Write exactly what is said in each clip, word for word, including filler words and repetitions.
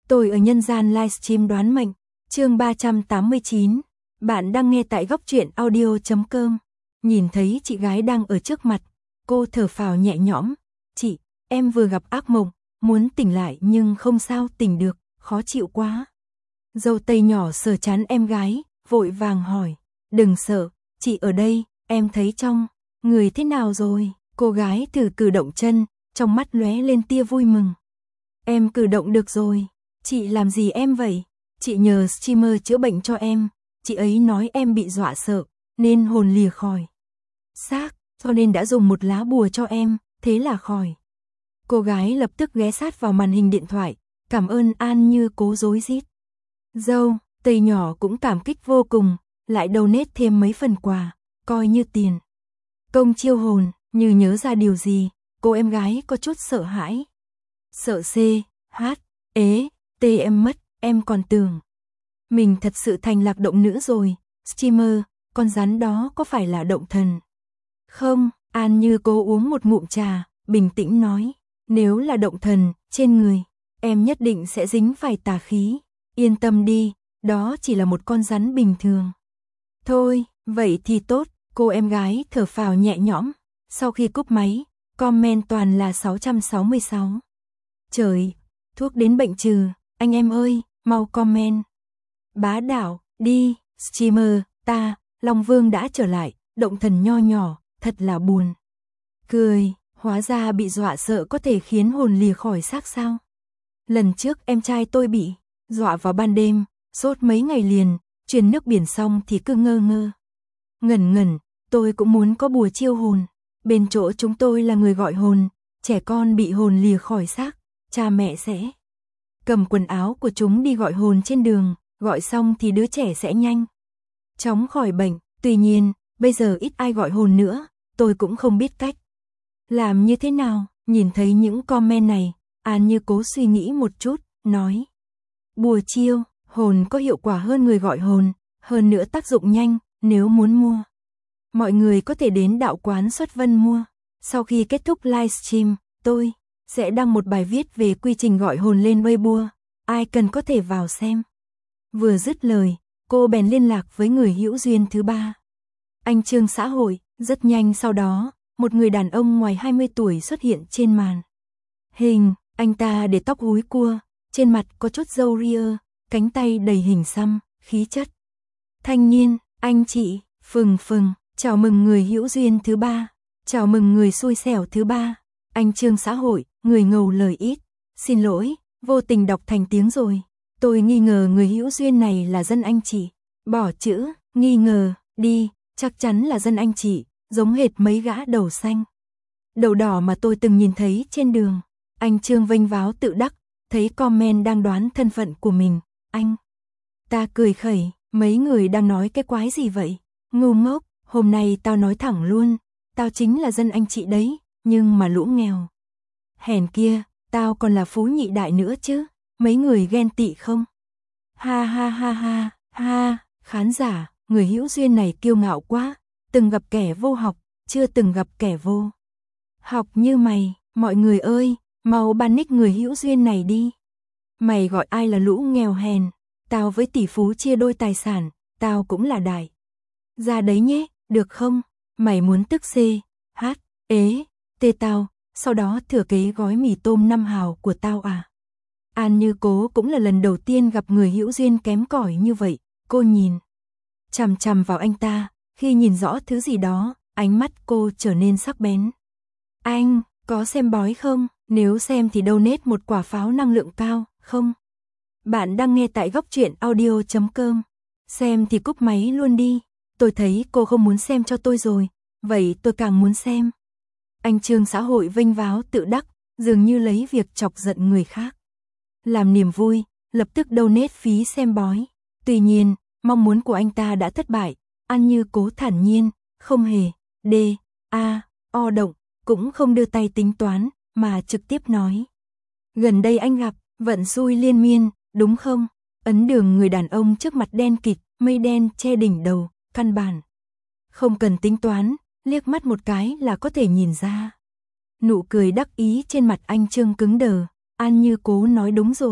Tôi ở nhân gian livestream đoán mệnh, chương ba trăm tám mươi chín. Bạn đang nghe tại góc truyện audio chấm com. Nhìn thấy chị gái đang ở trước mặt, cô thở phào nhẹ nhõm. Chị, em vừa gặp ác mộng, muốn tỉnh lại nhưng không sao tỉnh được, khó chịu quá. Dâu tây nhỏ sờ trán em gái, vội vàng hỏi. Đừng sợ, chị ở đây, em thấy trong người thế nào rồi? Cô gái thử cử động chân, trong mắt lóe lên tia vui mừng. Em cử động được rồi. Chị làm gì em vậy? Chị nhờ streamer chữa bệnh cho em. Chị ấy nói em bị dọa sợ, nên hồn lìa khỏi xác, cho nên đã dùng một lá bùa cho em, thế là khỏi. Cô gái lập tức ghé sát vào màn hình điện thoại, cảm ơn An Như Cố rối rít. Dâu tây nhỏ cũng cảm kích vô cùng, lại donate thêm mấy phần quà, coi như tiền công chiêu hồn. Như nhớ ra điều gì, cô em gái có chút sợ hãi. Sợ C, H, ế, T em mất, em còn tưởng mình thật sự thành lạc động nữ rồi. Streamer, con rắn đó có phải là động thần? Không, An Như Cố uống một ngụm trà, bình tĩnh nói. Nếu là động thần, trên người, em nhất định sẽ dính phải tà khí. Yên tâm đi, đó chỉ là một con rắn bình thường. Thôi, vậy thì tốt, cô em gái thở phào nhẹ nhõm. Sau khi cúp máy, comment toàn là sáu trăm sáu mươi sáu. Trời, thuốc đến bệnh trừ, anh em ơi, mau comment. Bá đạo, đi, streamer, ta, Long Vương đã trở lại, động thần nho nhỏ, thật là buồn. Cười, hóa ra bị dọa sợ có thể khiến hồn lìa khỏi xác sao? Lần trước em trai tôi bị dọa vào ban đêm, sốt mấy ngày liền, truyền nước biển xong thì cứ ngơ ngơ. Ngẩn ngẩn, tôi cũng muốn có bùa chiêu hồn. Bên chỗ chúng tôi là người gọi hồn, trẻ con bị hồn lìa khỏi xác, cha mẹ sẽ cầm quần áo của chúng đi gọi hồn trên đường, gọi xong thì đứa trẻ sẽ nhanh chóng khỏi bệnh. Tuy nhiên, bây giờ ít ai gọi hồn nữa, tôi cũng không biết cách làm như thế nào. Nhìn thấy những comment này, An Như Cố suy nghĩ một chút, nói. Bùa chiêu hồn có hiệu quả hơn người gọi hồn, hơn nữa tác dụng nhanh, nếu muốn mua, mọi người có thể đến đạo quán Xuất Vân mua. Sau khi kết thúc livestream, tôi sẽ đăng một bài viết về quy trình gọi hồn lên Weibo, ai cần có thể vào xem. Vừa dứt lời, cô bèn liên lạc với người hữu duyên thứ ba. Anh Trương xã hội. Rất nhanh sau đó, một người đàn ông ngoài hai mươi tuổi xuất hiện trên màn hình. Anh ta để tóc húi cua, trên mặt có chút râu ria, cánh tay đầy hình xăm, khí chất thanh niên. Anh chị, phừng phừng, chào mừng người hữu duyên thứ ba, chào mừng người xui xẻo thứ ba. Anh Trương xã hội, người ngầu lời ít. Xin lỗi, vô tình đọc thành tiếng rồi. Tôi nghi ngờ người hữu duyên này là dân anh chị. Bỏ chữ, nghi ngờ, đi, chắc chắn là dân anh chị, giống hệt mấy gã đầu xanh, đầu đỏ mà tôi từng nhìn thấy trên đường. Anh Trương vênh váo tự đắc, thấy comment đang đoán thân phận của mình. Anh ta cười khẩy, mấy người đang nói cái quái gì vậy? Ngu ngốc, hôm nay tao nói thẳng luôn, tao chính là dân anh chị đấy, nhưng mà lũ nghèo hèn kia, tao còn là phú nhị đại nữa chứ, mấy người ghen tị không? Ha ha ha ha, ha, khán giả, người hữu duyên này kiêu ngạo quá, từng gặp kẻ vô học, chưa từng gặp kẻ vô học như mày. Mọi người ơi, mau ban nick người hữu duyên này đi. Mày gọi ai là lũ nghèo hèn? Tao với tỷ phú chia đôi tài sản, tao cũng là đại gia đấy nhé, được không? Mày muốn tức C, H, ế, T tao, sau đó thừa kế gói mì tôm năm hào của tao à? An Như Cố cũng là lần đầu tiên gặp người hữu duyên kém cỏi như vậy. Cô nhìn chằm chằm vào anh ta, khi nhìn rõ thứ gì đó, ánh mắt cô trở nên sắc bén. Anh, có xem bói không? Nếu xem thì donate một quả pháo năng lượng cao, không? Bạn đang nghe tại góc truyện audio chấm com. Xem thì cúp máy luôn đi. Tôi thấy cô không muốn xem cho tôi rồi, vậy tôi càng muốn xem. Anh Trương xã hội vênh váo tự đắc, dường như lấy việc chọc giận người khác làm niềm vui, lập tức donate phí xem bói. Tuy nhiên, mong muốn của anh ta đã thất bại. An Như Cố thản nhiên, không hề D, A, O động, cũng không đưa tay tính toán, mà trực tiếp nói. Gần đây anh gặp vận xui liên miên, đúng không? Ấn đường người đàn ông trước mặt đen kịt, mây đen che đỉnh đầu, căn bản không cần tính toán, liếc mắt một cái là có thể nhìn ra. Nụ cười đắc ý trên mặt anh Trương cứng đờ. An Như Cố nói đúng rồi,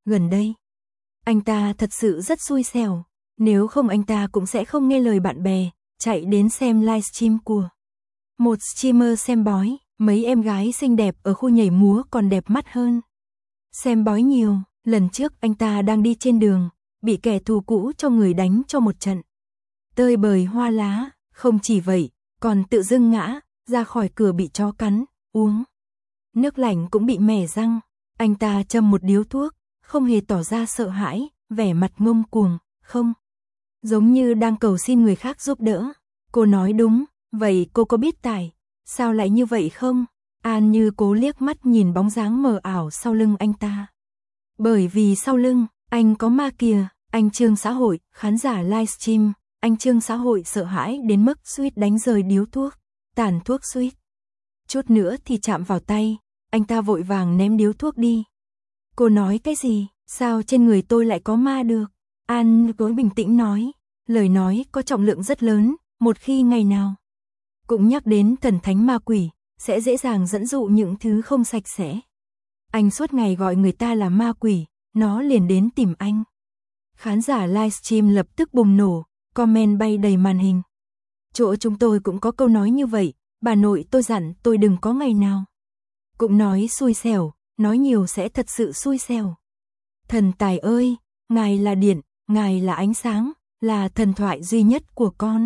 gần đây. Anh ta thật sự rất xui xẻo, nếu không anh ta cũng sẽ không nghe lời bạn bè, chạy đến xem livestream của một streamer xem bói, mấy em gái xinh đẹp ở khu nhảy múa còn đẹp mắt hơn. Xem bói nhiều, lần trước anh ta đang đi trên đường, bị kẻ thù cũ cho người đánh cho một trận. Tơi bời hoa lá, không chỉ vậy, còn tự dưng ngã, ra khỏi cửa bị chó cắn, uống nước lạnh cũng bị mẻ răng. Anh ta châm một điếu thuốc, không hề tỏ ra sợ hãi, vẻ mặt ngông cuồng, không. Giống như đang cầu xin người khác giúp đỡ. Cô nói đúng, vậy cô có biết tại sao lại như vậy không? An Như Cố liếc mắt nhìn bóng dáng mờ ảo sau lưng anh ta. Bởi vì sau lưng, anh có ma kìa, anh Trương Xã Hội, khán giả livestream, anh Trương Xã Hội sợ hãi đến mức suýt đánh rơi điếu thuốc, tàn thuốc suýt. Chút nữa thì chạm vào tay, anh ta vội vàng ném điếu thuốc đi. Cô nói cái gì, sao trên người tôi lại có ma được? An Như Cố bình tĩnh nói, lời nói có trọng lượng rất lớn, một khi ngày nào cũng nhắc đến thần thánh ma quỷ, sẽ dễ dàng dẫn dụ những thứ không sạch sẽ. Anh suốt ngày gọi người ta là ma quỷ, nó liền đến tìm anh. Khán giả livestream lập tức bùng nổ, comment bay đầy màn hình. Chỗ chúng tôi cũng có câu nói như vậy, bà nội tôi dặn tôi đừng có ngày nào cũng nói xui xẻo, nói nhiều sẽ thật sự xui xẻo. Thần tài ơi, ngài là điện, ngài là ánh sáng, là thần thoại duy nhất của con.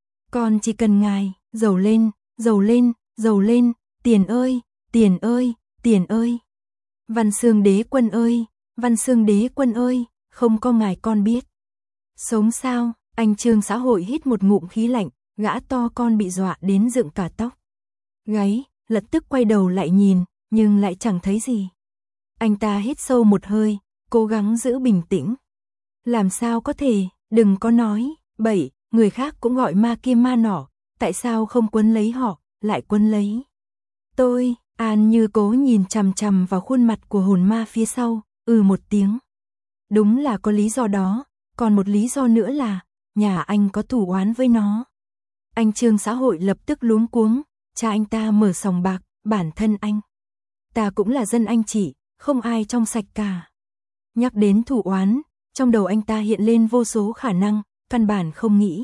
Con chỉ cần ngài, giàu lên, giàu lên, giàu lên, tiền ơi, tiền ơi, tiền ơi. Văn Xương Đế Quân ơi, Văn Xương Đế Quân ơi, không có ngài con biết sống sao? Anh Trương Xã Hội hít một ngụm khí lạnh, gã to con bị dọa đến dựng cả tóc gáy, lập tức quay đầu lại nhìn, nhưng lại chẳng thấy gì. Anh ta hít sâu một hơi, cố gắng giữ bình tĩnh. Làm sao có thể, đừng có nói bậy, người khác cũng gọi ma kia ma nọ, tại sao không quấn lấy họ, lại quấn lấy tôi? An Như Cố nhìn chằm chằm vào khuôn mặt của hồn ma phía sau, ừ một tiếng. Đúng là có lý do đó, còn một lý do nữa là, nhà anh có thù oán với nó. Anh Trương Xã Hội lập tức luống cuống, cha anh ta mở sòng bạc, bản thân anh ta cũng là dân anh chị, không ai trong sạch cả. Nhắc đến thù oán, trong đầu anh ta hiện lên vô số khả năng, căn bản không nghĩ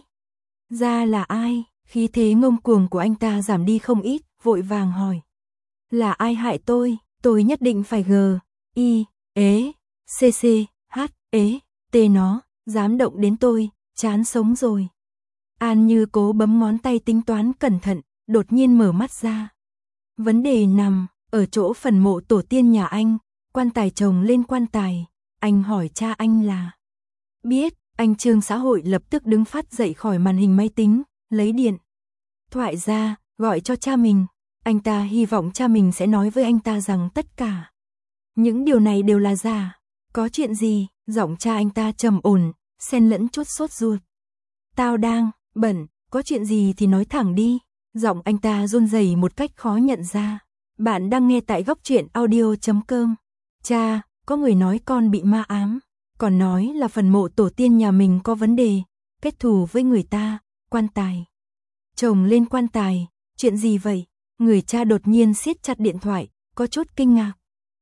ra là ai. Khí thế ngông cuồng của anh ta giảm đi không ít, vội vàng hỏi. Là ai hại tôi, tôi nhất định phải gờ, y, ế, c c, h, ế, t nó, dám động đến tôi, chán sống rồi. An Như Cố bấm ngón tay tính toán cẩn thận, đột nhiên mở mắt ra. Vấn đề nằm ở chỗ phần mộ tổ tiên nhà anh, quan tài chồng lên quan tài, anh hỏi cha anh là. Biết, anh Trương Xã Hội lập tức đứng phát dậy khỏi màn hình máy tính, lấy điện thoại ra, gọi cho cha mình. Anh ta hy vọng cha mình sẽ nói với anh ta rằng tất cả những điều này đều là giả. Có chuyện gì? Giọng cha anh ta trầm ổn, xen lẫn chút sốt ruột. Tao đang bận, có chuyện gì thì nói thẳng đi. Giọng anh ta run rẩy một cách khó nhận ra. Bạn đang nghe tại góc truyện audio chấm com. Cha, có người nói con bị ma ám, còn nói là phần mộ tổ tiên nhà mình có vấn đề, kết thù với người ta, quan tài chồng lên quan tài, chuyện gì vậy? Người cha đột nhiên siết chặt điện thoại, có chút kinh ngạc.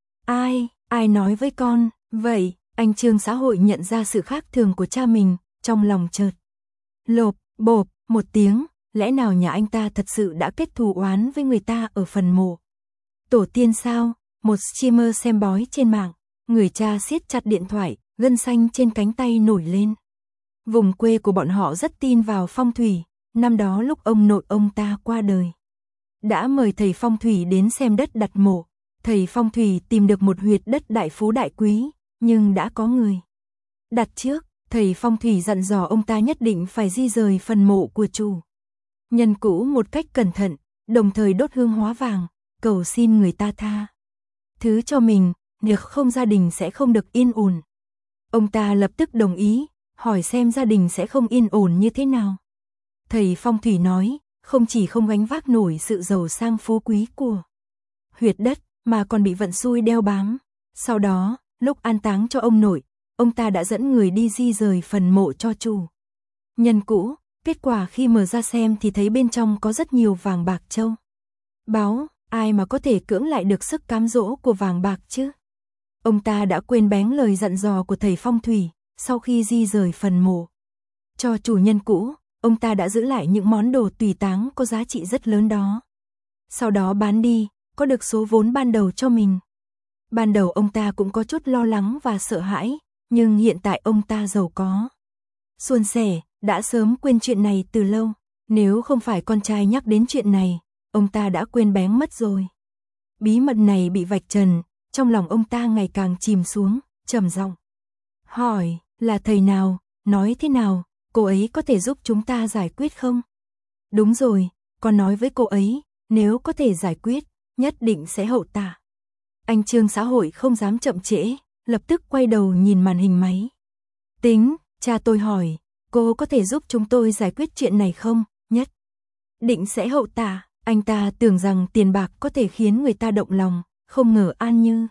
Ai, ai nói với con? Vậy, anh Trương Xã Hội nhận ra sự khác thường của cha mình, trong lòng chợt lộp, bộp, một tiếng, lẽ nào nhà anh ta thật sự đã kết thù oán với người ta ở phần mộ tổ tiên sao? Một streamer xem bói trên mạng, người cha siết chặt điện thoại, gân xanh trên cánh tay nổi lên. Vùng quê của bọn họ rất tin vào phong thủy, năm đó lúc ông nội ông ta qua đời, đã mời thầy phong thủy đến xem đất đặt mộ. Thầy phong thủy tìm được một huyệt đất đại phú đại quý, nhưng đã có người đặt trước. Thầy phong thủy dặn dò ông ta nhất định phải di rời phần mộ của chủ nhân cũ một cách cẩn thận, đồng thời đốt hương hóa vàng, cầu xin người ta tha thứ cho mình, nếu không gia đình sẽ không được yên ổn. Ông ta lập tức đồng ý, hỏi xem gia đình sẽ không yên ổn như thế nào. Thầy phong thủy nói, không chỉ không gánh vác nổi sự giàu sang phú quý của huyệt đất, mà còn bị vận xui đeo bám. Sau đó, lúc an táng cho ông nội, ông ta đã dẫn người đi di rời phần mộ cho chủ nhân cũ. Kết quả khi mở ra xem thì thấy bên trong có rất nhiều vàng bạc châu báu, ai mà có thể cưỡng lại được sức cám dỗ của vàng bạc chứ? Ông ta đã quên bén lời dặn dò của thầy phong thủy, sau khi di rời phần mộ cho chủ nhân cũ, ông ta đã giữ lại những món đồ tùy táng có giá trị rất lớn đó. Sau đó bán đi, có được số vốn ban đầu cho mình. Ban đầu ông ta cũng có chút lo lắng và sợ hãi, nhưng hiện tại ông ta giàu có, suôn sẻ, đã sớm quên chuyện này từ lâu. Nếu không phải con trai nhắc đến chuyện này, ông ta đã quên bén mất rồi. Bí mật này bị vạch trần, trong lòng ông ta ngày càng chìm xuống, trầm giọng hỏi, là thầy nào, nói thế nào, cô ấy có thể giúp chúng ta giải quyết không? Đúng rồi, con nói với cô ấy, nếu có thể giải quyết, nhất định sẽ hậu tạ. Anh Trương xã hội không dám chậm trễ, lập tức quay đầu nhìn màn hình máy. Tính, cha tôi hỏi, cô có thể giúp chúng tôi giải quyết chuyện này không? Nhất định sẽ hậu tạ. Anh ta tưởng rằng tiền bạc có thể khiến người ta động lòng, không ngờ An Như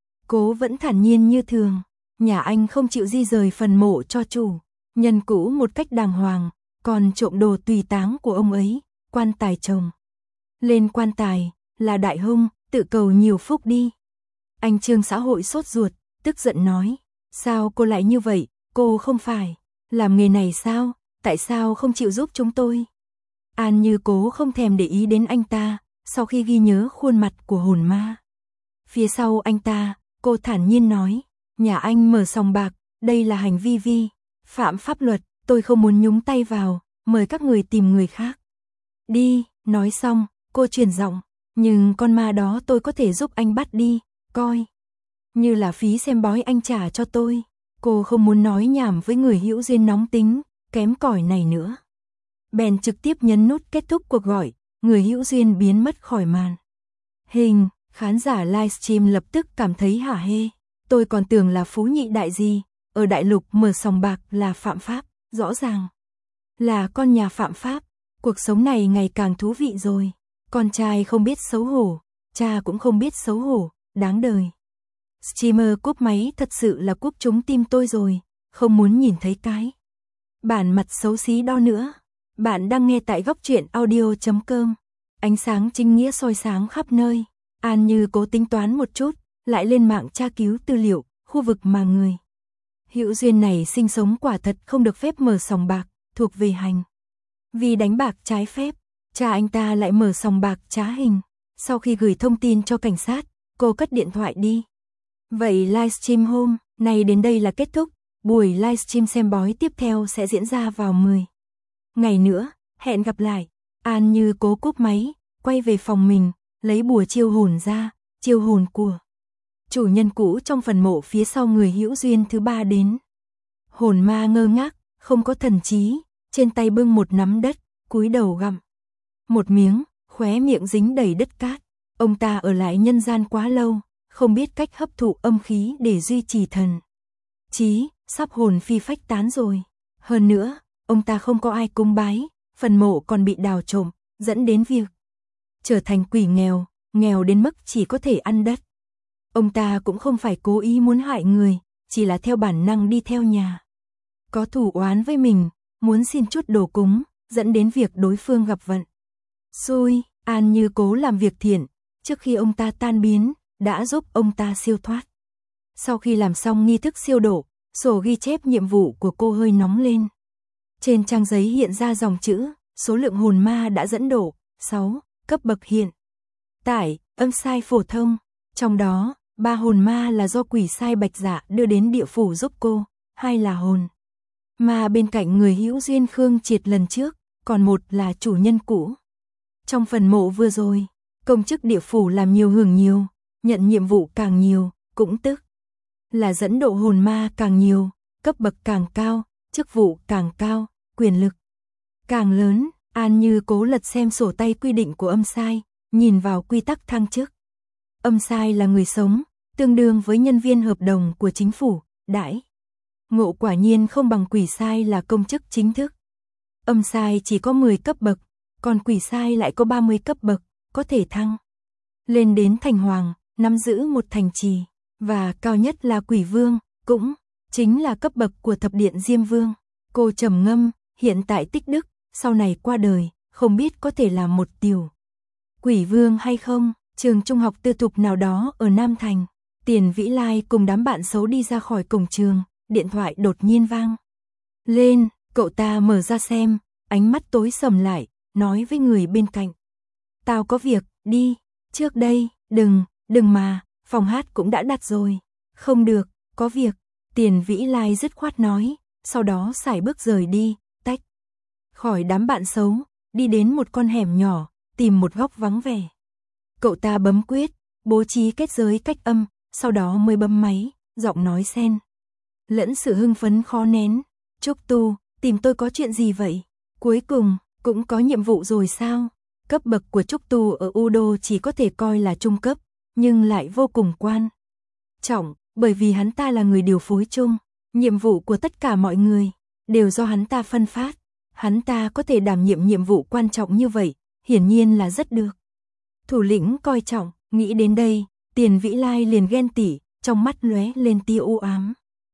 Cố vẫn thản nhiên như thường. Nhà anh không chịu di rời phần mộ cho chủ nhân cũ một cách đàng hoàng, còn trộm đồ tùy táng của ông ấy, quan tài chồng lên quan tài, là đại hung, tự cầu nhiều phúc đi. Anh Trương xã hội sốt ruột, tức giận nói, sao cô lại như vậy, cô không phải làm nghề này sao, tại sao không chịu giúp chúng tôi? An Như Cố không thèm để ý đến anh ta, sau khi ghi nhớ khuôn mặt của hồn ma phía sau anh ta, cô thản nhiên nói, nhà anh mở sòng bạc, đây là hành vi vi phạm pháp luật, tôi không muốn nhúng tay vào, mời các người tìm người khác đi. Nói xong, cô chuyển giọng, nhưng con ma đó tôi có thể giúp anh bắt đi, coi như là phí xem bói anh trả cho tôi. Cô không muốn nói nhảm với người hữu duyên nóng tính, kém cỏi này nữa. Bèn trực tiếp nhấn nút kết thúc cuộc gọi, người hữu duyên biến mất khỏi màn hình. Khán giả livestream lập tức cảm thấy hả hê. Tôi còn tưởng là phú nhị đại gì, ở đại lục mở sòng bạc là phạm pháp, rõ ràng là con nhà phạm pháp. Cuộc sống này ngày càng thú vị rồi. Con trai không biết xấu hổ, cha cũng không biết xấu hổ, đáng đời. Streamer cúp máy thật sự là cúp trúng tim tôi rồi, không muốn nhìn thấy cái bản mặt xấu xí đó nữa. Bạn đang nghe tại góc truyện audio chấm com. Ánh sáng chính nghĩa soi sáng khắp nơi. An Như Cố tính toán một chút, lại lên mạng tra cứu tư liệu, khu vực mà người hữu duyên này sinh sống quả thật không được phép mở sòng bạc, thuộc về hành vì đánh bạc trái phép. Cha anh ta lại mở sòng bạc trá hình. Sau khi gửi thông tin cho cảnh sát, cô cất điện thoại đi. Vậy livestream hôm nay đến đây là kết thúc. Buổi livestream xem bói tiếp theo sẽ diễn ra vào mười ngày nữa. Hẹn gặp lại. An Như Cố cúp máy, quay về phòng mình, lấy bùa chiêu hồn ra, chiêu hồn của chủ nhân cũ trong phần mộ phía sau người hữu duyên thứ ba đến. Hồn ma ngơ ngác, không có thần trí, trên tay bưng một nắm đất, cúi đầu gặm một miếng, khóe miệng dính đầy đất cát. Ông ta ở lại nhân gian quá lâu, không biết cách hấp thụ âm khí để duy trì thần trí, sắp hồn phi phách tán rồi. Hơn nữa, ông ta không có ai cúng bái, phần mộ còn bị đào trộm, dẫn đến việc trở thành quỷ nghèo, nghèo đến mức chỉ có thể ăn đất. Ông ta cũng không phải cố ý muốn hại người, chỉ là theo bản năng đi theo nhà có thù oán với mình, muốn xin chút đồ cúng, dẫn đến việc đối phương gặp vận xui. An Như Cố làm việc thiện, trước khi ông ta tan biến, đã giúp ông ta siêu thoát. Sau khi làm xong nghi thức siêu độ, sổ ghi chép nhiệm vụ của cô hơi nóng lên. Trên trang giấy hiện ra dòng chữ, số lượng hồn ma đã dẫn độ, sáu, cấp bậc hiện tại, âm sai phổ thông. Trong đó, ba hồn ma là do quỷ sai Bạch Dạ đưa đến địa phủ giúp cô, hai là hồn ma bên cạnh người hữu duyên Khương Triệt lần trước, còn một là chủ nhân cũ. Trong phần mộ vừa rồi, công chức địa phủ làm nhiều hưởng nhiều, nhận nhiệm vụ càng nhiều, cũng tức là dẫn độ hồn ma càng nhiều, cấp bậc càng cao, chức vụ càng cao, quyền lực càng lớn. An Như Cố lật xem sổ tay quy định của âm sai, nhìn vào quy tắc thăng chức. Âm sai là người sống, tương đương với nhân viên hợp đồng của chính phủ, đãi ngộ quả nhiên không bằng quỷ sai là công chức chính thức. Âm sai chỉ có mười cấp bậc, còn quỷ sai lại có ba mươi cấp bậc, có thể thăng lên đến thành hoàng, nắm giữ một thành trì, và cao nhất là quỷ vương, cũng chính là cấp bậc của thập điện Diêm Vương. Cô trầm ngâm, hiện tại tích đức, sau này qua đời, không biết có thể làm một tiểu quỷ vương hay không. Trường trung học tư thục nào đó ở Nam Thành, Tiền Vĩ Lai cùng đám bạn xấu đi ra khỏi cổng trường, điện thoại đột nhiên vang lên, cậu ta mở ra xem, ánh mắt tối sầm lại, nói với người bên cạnh. Tao có việc, đi, trước đây, đừng, đừng mà, phòng hát cũng đã đặt rồi. Không được, có việc, Tiền Vĩ Lai dứt khoát nói, sau đó sải bước rời đi, tách khỏi đám bạn xấu, đi đến một con hẻm nhỏ, tìm một góc vắng vẻ. Cậu ta bấm quyết, bố trí kết giới cách âm, sau đó mới bấm máy, giọng nói xen lẫn sự hưng phấn khó nén. Trúc Tu, tìm tôi có chuyện gì vậy? Cuối cùng, cũng có nhiệm vụ rồi sao? Cấp bậc của Trúc Tu ở Udo chỉ có thể coi là trung cấp, nhưng lại vô cùng quan trọng, bởi vì hắn ta là người điều phối chung, nhiệm vụ của tất cả mọi người đều do hắn ta phân phát. Hắn ta có thể đảm nhiệm nhiệm vụ quan trọng như vậy, hiển nhiên là rất được thủ lĩnh coi trọng. Nghĩ đến đây, Tiền Vĩ Lai liền ghen tỉ, trong mắt lóe lên tia u ám.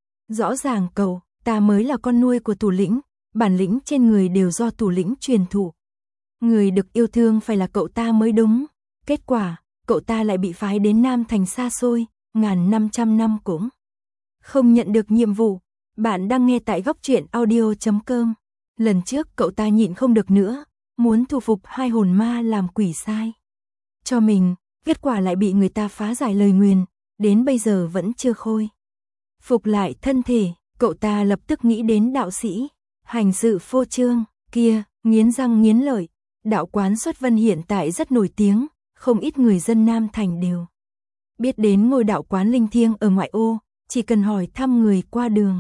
Rõ ràng cậu ta mới là con nuôi của thủ lĩnh, bản lĩnh trên người đều do thủ lĩnh truyền thụ. Người được yêu thương phải là cậu ta mới đúng. Kết quả, cậu ta lại bị phái đến Nam Thành xa xôi, ngàn năm trăm năm cũng không nhận được nhiệm vụ. Bạn đang nghe tại góc truyện audio chấm com. Lần trước cậu ta nhịn không được nữa, muốn thu phục hai hồn ma làm quỷ sai cho mình, kết quả lại bị người ta phá giải lời nguyền, đến bây giờ vẫn chưa khôi phục lại thân thể. Cậu ta lập tức nghĩ đến đạo sĩ hành sự phô trương kia, nghiến răng nghiến lợi. Đạo quán Xuất Vân hiện tại rất nổi tiếng, không ít người dân Nam Thành đều biết đến ngôi đạo quán linh thiêng ở ngoại ô, chỉ cần hỏi thăm người qua đường,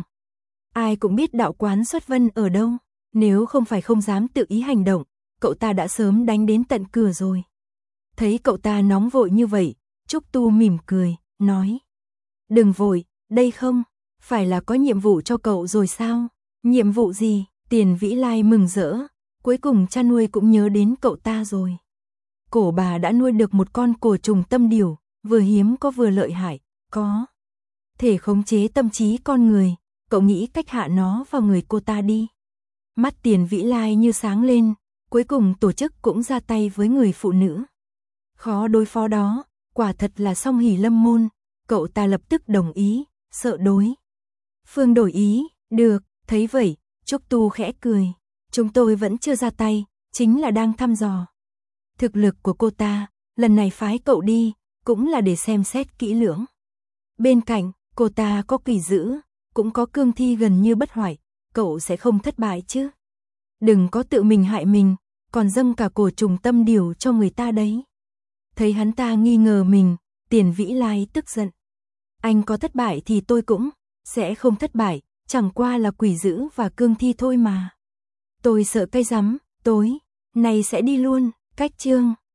ai cũng biết đạo quán Xuất Vân ở đâu. Nếu không phải không dám tự ý hành động, cậu ta đã sớm đánh đến tận cửa rồi. Thấy cậu ta nóng vội như vậy, Trúc Tu mỉm cười, nói. Đừng vội, đây không phải là có nhiệm vụ cho cậu rồi sao? Nhiệm vụ gì? Tiền Vĩ Lai mừng rỡ, cuối cùng cha nuôi cũng nhớ đến cậu ta rồi. Cổ bà đã nuôi được một con cổ trùng tâm điểu, vừa hiếm có vừa lợi hại, có thể khống chế tâm trí con người. Cậu nghĩ cách hạ nó vào người cô ta đi. Mắt Tiền Vĩ Lai như sáng lên, cuối cùng tổ chức cũng ra tay với người phụ nữ khó đối phó đó, quả thật là song hỷ lâm môn. Cậu ta lập tức đồng ý, sợ đối phương đổi ý. Được, thấy vậy, Trúc Tu khẽ cười. Chúng tôi vẫn chưa ra tay, chính là đang thăm dò thực lực của cô ta. Lần này phái cậu đi, cũng là để xem xét kỹ lưỡng. Bên cạnh, cô ta có quỷ dữ, cũng có cương thi gần như bất hoại, cậu sẽ không thất bại chứ. Đừng có tự mình hại mình, còn dâng cả cổ trùng tâm điểu cho người ta đấy. Thấy hắn ta nghi ngờ mình, Tiền Vĩ Lai tức giận. Anh có thất bại thì tôi cũng sẽ không thất bại, chẳng qua là quỷ dữ và cương thi thôi mà. Tôi sợ cây rắm, tối nay sẽ đi luôn. Cách chương